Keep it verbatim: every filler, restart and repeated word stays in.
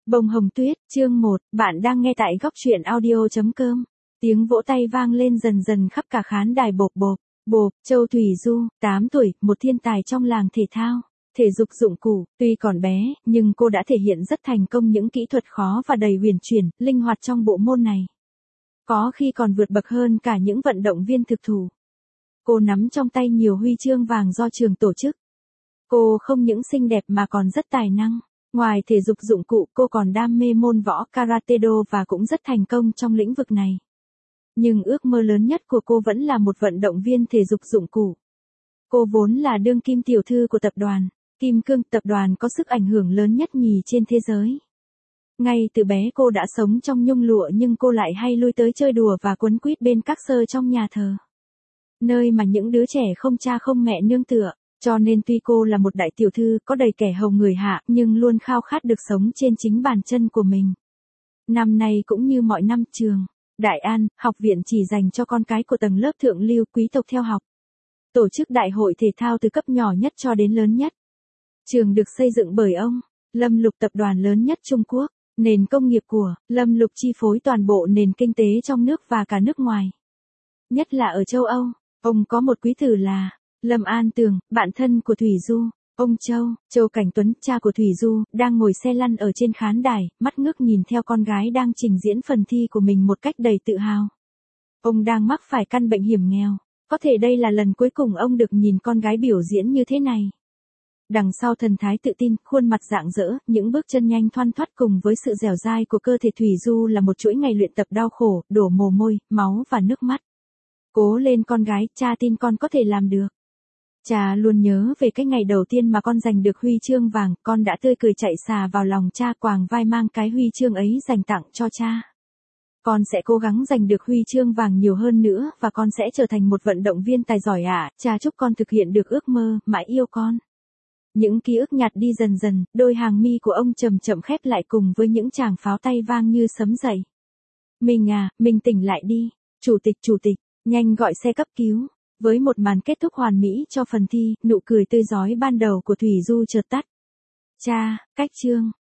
Bông hồng tuyết, chương một, bạn đang nghe tại góc truyện audio chấm com. Tiếng vỗ tay vang lên dần dần khắp cả khán đài. Bộp bộp, bộp, Châu Thủy Du, tám tuổi, một thiên tài trong làng thể thao, thể dục dụng cụ, tuy còn bé, nhưng cô đã thể hiện rất thành công những kỹ thuật khó và đầy huyền chuyển, linh hoạt trong bộ môn này. Có khi còn vượt bậc hơn cả những vận động viên thực thụ. Cô nắm trong tay nhiều huy chương vàng do trường tổ chức. Cô không những xinh đẹp mà còn rất tài năng. Ngoài thể dục dụng cụ, cô còn đam mê môn võ Karate-do và cũng rất thành công trong lĩnh vực này. Nhưng ước mơ lớn nhất của cô vẫn là một vận động viên thể dục dụng cụ. Cô vốn là đương kim tiểu thư của tập đoàn Kim Cương, tập đoàn có sức ảnh hưởng lớn nhất nhì trên thế giới. Ngay từ bé cô đã sống trong nhung lụa nhưng cô lại hay lui tới chơi đùa và quấn quýt bên các sơ trong nhà thờ. Nơi mà những đứa trẻ không cha không mẹ nương tựa. Cho nên tuy cô là một đại tiểu thư có đầy kẻ hầu người hạ nhưng luôn khao khát được sống trên chính bàn chân của mình. Năm nay cũng như mọi năm, trường Đại An, học viện chỉ dành cho con cái của tầng lớp thượng lưu quý tộc theo học. Tổ chức đại hội thể thao từ cấp nhỏ nhất cho đến lớn nhất. Trường được xây dựng bởi ông Lâm Lục, tập đoàn lớn nhất Trung Quốc. Nền công nghiệp của Lâm Lục chi phối toàn bộ nền kinh tế trong nước và cả nước ngoài. Nhất là ở châu Âu, ông có một quý tử là Lâm An Tường, bạn thân của Thủy Du. Ông Châu, Châu Cảnh Tuấn, cha của Thủy Du, đang ngồi xe lăn ở trên khán đài, mắt ngước nhìn theo con gái đang trình diễn phần thi của mình một cách đầy tự hào. Ông đang mắc phải căn bệnh hiểm nghèo. Có thể đây là lần cuối cùng ông được nhìn con gái biểu diễn như thế này. Đằng sau thần thái tự tin, khuôn mặt rạng rỡ, những bước chân nhanh thoăn thoắt cùng với sự dẻo dai của cơ thể Thủy Du là một chuỗi ngày luyện tập đau khổ, đổ mồ hôi, máu và nước mắt. Cố lên con gái, cha tin con có thể làm được. Cha luôn nhớ về cái ngày đầu tiên mà con giành được huy chương vàng, con đã tươi cười chạy xà vào lòng cha, quàng vai mang cái huy chương ấy dành tặng cho cha. Con sẽ cố gắng giành được huy chương vàng nhiều hơn nữa và con sẽ trở thành một vận động viên tài giỏi ạ, à. Cha chúc con thực hiện được ước mơ, mãi yêu con. Những ký ức nhạt đi dần dần, đôi hàng mi của ông chậm chậm khép lại cùng với những tràng pháo tay vang như sấm dậy. Mình à, mình tỉnh lại đi, chủ tịch chủ tịch, nhanh gọi xe cấp cứu. Với một màn kết thúc hoàn mỹ cho phần thi, nụ cười tươi rói ban đầu của Thủy Du chợt tắt. Cha, cách chương,